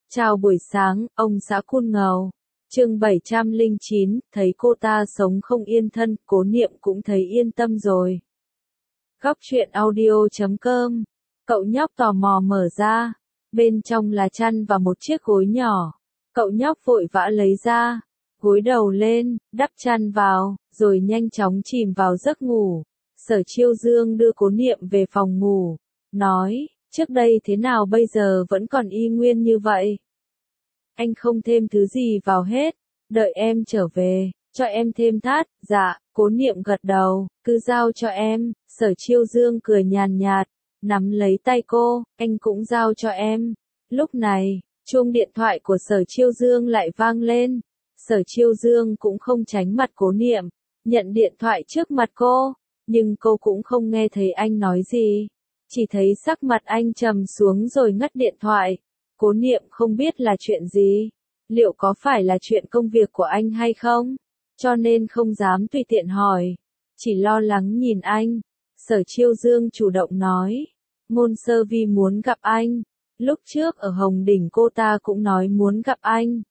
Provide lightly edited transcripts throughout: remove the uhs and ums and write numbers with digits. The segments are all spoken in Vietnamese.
Chào buổi sáng, ông xã Cun Ngầu. Chương 709, thấy cô ta sống không yên thân, Cố Niệm cũng thấy yên tâm rồi. Góc truyện audio.com. Cậu nhóc tò mò mở ra, bên trong là chăn và một chiếc gối nhỏ. Cậu nhóc vội vã lấy ra, gối đầu lên, đắp chăn vào, rồi nhanh chóng chìm vào giấc ngủ. Sở Chiêu Dương đưa Cố Niệm về phòng ngủ, nói, trước đây thế nào bây giờ vẫn còn y nguyên như vậy. Anh không thêm thứ gì vào hết, đợi em trở về, cho em thêm thắt. Dạ, Cố Niệm gật đầu, cứ giao cho em. Sở Chiêu Dương cười nhàn nhạt, nắm lấy tay cô, anh cũng giao cho em. Lúc này, chuông điện thoại của Sở Chiêu Dương lại vang lên. Sở Chiêu Dương cũng không tránh mặt Cố Niệm, nhận điện thoại trước mặt cô, nhưng cô cũng không nghe thấy anh nói gì, chỉ thấy sắc mặt anh trầm xuống rồi ngắt điện thoại. Cố Niệm không biết là chuyện gì, liệu có phải là chuyện công việc của anh hay không, cho nên không dám tùy tiện hỏi, chỉ lo lắng nhìn anh. Sở Chiêu Dương chủ động nói, Ngôn Sơ Vi muốn gặp anh, lúc trước ở Hồng Đỉnh cô ta cũng nói muốn gặp anh.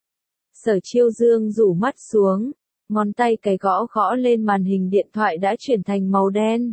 Sở Chiêu Dương rủ mắt xuống, ngón tay cái gõ gõ lên màn hình điện thoại đã chuyển thành màu đen.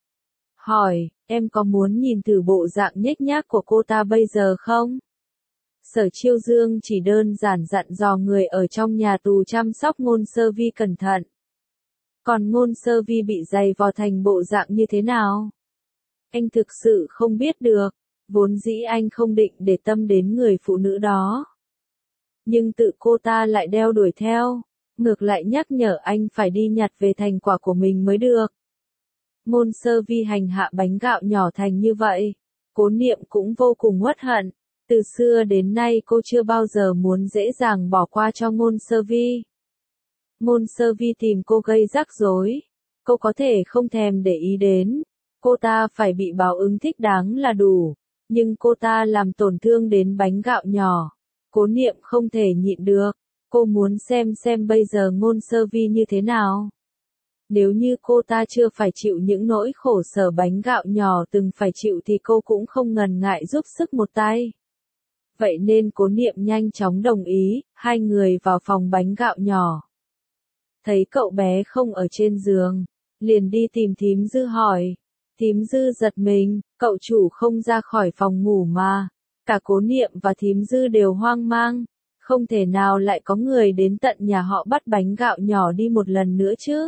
Hỏi, em có muốn nhìn thử bộ dạng nhếch nhác của cô ta bây giờ không? Sở Chiêu Dương chỉ đơn giản dặn dò người ở trong nhà tù chăm sóc Ngôn Sơ Vi cẩn thận. Còn Ngôn Sơ Vi bị giày vò thành bộ dạng như thế nào? Anh thực sự không biết được, vốn dĩ anh không định để tâm đến người phụ nữ đó. Nhưng tự cô ta lại đeo đuổi theo, ngược lại nhắc nhở anh phải đi nhặt về thành quả của mình mới được. Ngôn Sơ Vi hành hạ bánh gạo nhỏ thành như vậy, Cố Niệm cũng vô cùng uất hận. Từ xưa đến nay cô chưa bao giờ muốn dễ dàng bỏ qua cho Ngôn Sơ Vi. Ngôn Sơ Vi tìm cô gây rắc rối, cô có thể không thèm để ý đến, cô ta phải bị báo ứng thích đáng là đủ, nhưng cô ta làm tổn thương đến bánh gạo nhỏ. Cố Niệm không thể nhịn được, cô muốn xem bây giờ Ngôn Sơ Vi như thế nào. Nếu như cô ta chưa phải chịu những nỗi khổ sở bánh gạo nhỏ từng phải chịu thì cô cũng không ngần ngại giúp sức một tay. Vậy nên Cố Niệm nhanh chóng đồng ý, hai người vào phòng bánh gạo nhỏ. Thấy cậu bé không ở trên giường, liền đi tìm Thím Dư hỏi. Thím Dư giật mình, cậu chủ không ra khỏi phòng ngủ mà. Cả Cố Niệm và Thím Dư đều hoang mang, không thể nào lại có người đến tận nhà họ bắt bánh gạo nhỏ đi một lần nữa chứ.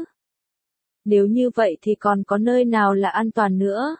Nếu như vậy thì còn có nơi nào là an toàn nữa.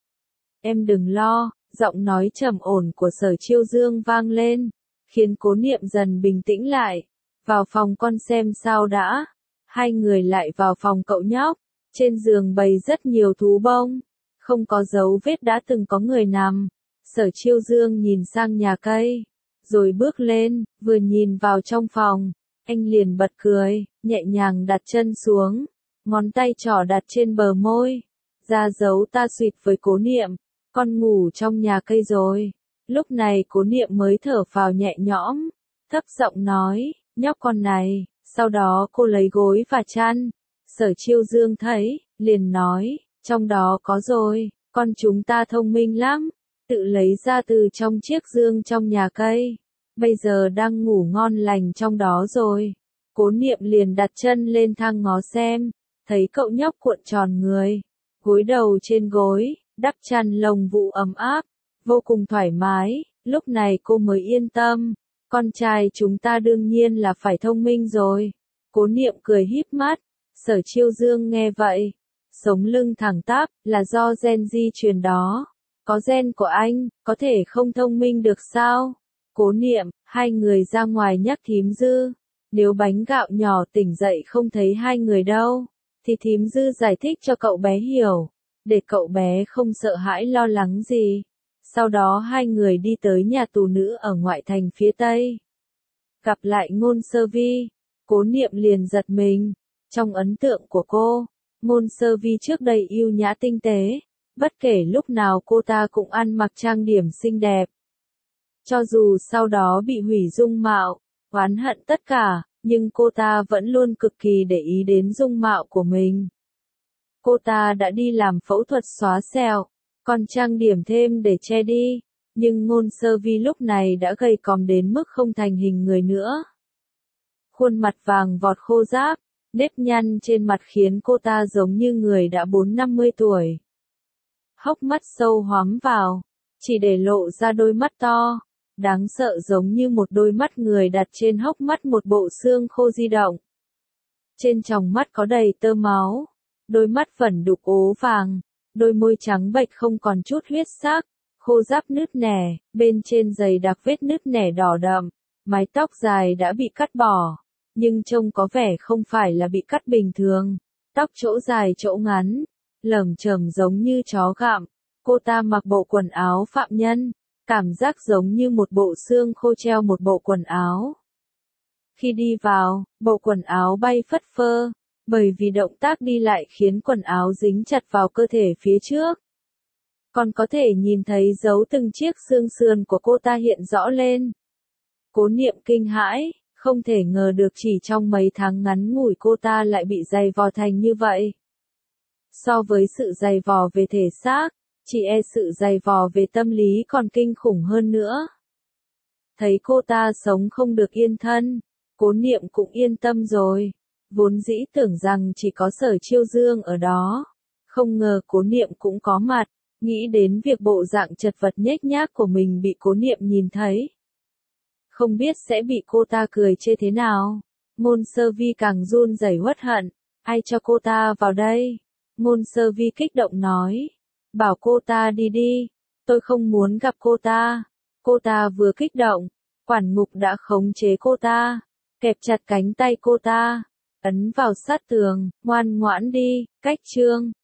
Em đừng lo. Giọng nói trầm ổn của Sở Chiêu Dương vang lên, khiến Cố Niệm dần bình tĩnh lại. Vào phòng con xem sao đã. Hai người lại vào phòng cậu nhóc. Trên giường bày rất nhiều thú bông, không có dấu vết đã từng có người nằm. Sở Chiêu Dương nhìn sang nhà cây, rồi bước lên, vừa nhìn vào trong phòng, anh liền bật cười, nhẹ nhàng đặt chân xuống, ngón tay trỏ đặt trên bờ môi, ra dấu ta xuyệt với Cố Niệm. Con ngủ trong nhà cây rồi. Lúc này Cố Niệm mới thở phào nhẹ nhõm, thấp giọng nói, nhóc con này. Sau đó cô lấy gối và chăn. Sở Chiêu Dương thấy, liền nói, trong đó có rồi, con chúng ta thông minh lắm, tự lấy ra từ trong chiếc giường trong nhà cây, bây giờ đang ngủ ngon lành trong đó rồi. Cố Niệm liền đặt chân lên thang ngó xem, thấy cậu nhóc cuộn tròn người, gối đầu trên gối, đắp chăn lông vũ ấm áp, vô cùng thoải mái. Lúc này cô mới yên tâm, con trai chúng ta đương nhiên là phải thông minh rồi. Cố Niệm cười híp mắt. Sở Chiêu Dương nghe vậy, sống lưng thẳng tắp, là do gen di truyền đó. Có gen của anh, có thể không thông minh được sao? Cố Niệm, hai người ra ngoài nhắc Thím Dư. Nếu bánh gạo nhỏ tỉnh dậy không thấy hai người đâu, thì Thím Dư giải thích cho cậu bé hiểu, để cậu bé không sợ hãi lo lắng gì. Sau đó hai người đi tới nhà tù nữ ở ngoại thành phía Tây. Gặp lại Ngôn Sơ Vi, Cố Niệm liền giật mình. Trong ấn tượng của cô, Ngôn Sơ Vi trước đây yêu nhã tinh tế, bất kể lúc nào cô ta cũng ăn mặc trang điểm xinh đẹp. Cho dù sau đó bị hủy dung mạo, oán hận tất cả, nhưng cô ta vẫn luôn cực kỳ để ý đến dung mạo của mình. Cô ta đã đi làm phẫu thuật xóa sẹo, còn trang điểm thêm để che đi. Nhưng Ngôn Sơ Vi lúc này đã gầy còm đến mức không thành hình người nữa. Khuôn mặt vàng vọt khô ráp, nếp nhăn trên mặt khiến cô ta giống như người đã 40-50 tuổi. Hốc mắt sâu hoắm vào, chỉ để lộ ra đôi mắt to, đáng sợ giống như một đôi mắt người đặt trên hốc mắt một bộ xương khô di động. Trên tròng mắt có đầy tơ máu, đôi mắt vẩn đục ố vàng, đôi môi trắng bệch không còn chút huyết sắc, khô ráp nứt nẻ, bên trên dày đặc vết nứt nẻ đỏ đậm, mái tóc dài đã bị cắt bỏ, nhưng trông có vẻ không phải là bị cắt bình thường, tóc chỗ dài chỗ ngắn, lởm chởm giống như chó gặm. Cô ta mặc bộ quần áo phạm nhân, cảm giác giống như một bộ xương khô treo một bộ quần áo. Khi đi vào, bộ quần áo bay phất phơ, bởi vì động tác đi lại khiến quần áo dính chặt vào cơ thể phía trước. Còn có thể nhìn thấy dấu từng chiếc xương sườn của cô ta hiện rõ lên. Cố Niệm kinh hãi, không thể ngờ được chỉ trong mấy tháng ngắn ngủi cô ta lại bị dày vò thành như vậy. So với sự dày vò về thể xác, chỉ e sự dày vò về tâm lý còn kinh khủng hơn nữa. Thấy cô ta sống không được yên thân, Cố Niệm cũng yên tâm rồi. Vốn dĩ tưởng rằng chỉ có Sở Chiêu Dương ở đó. Không ngờ Cố Niệm cũng có mặt, nghĩ đến việc bộ dạng chật vật nhếch nhác của mình bị Cố Niệm nhìn thấy. Không biết sẽ bị cô ta cười chê thế nào. Ngôn Sơ Vi càng run rẩy uất hận. Ai cho cô ta vào đây? Ngôn Sơ Vi kích động nói. Bảo cô ta đi đi. Tôi không muốn gặp cô ta. Cô ta vừa kích động. Quản ngục đã khống chế cô ta. Kẹp chặt cánh tay cô ta. Ấn vào sát tường. Ngoan ngoãn đi. Cách chương.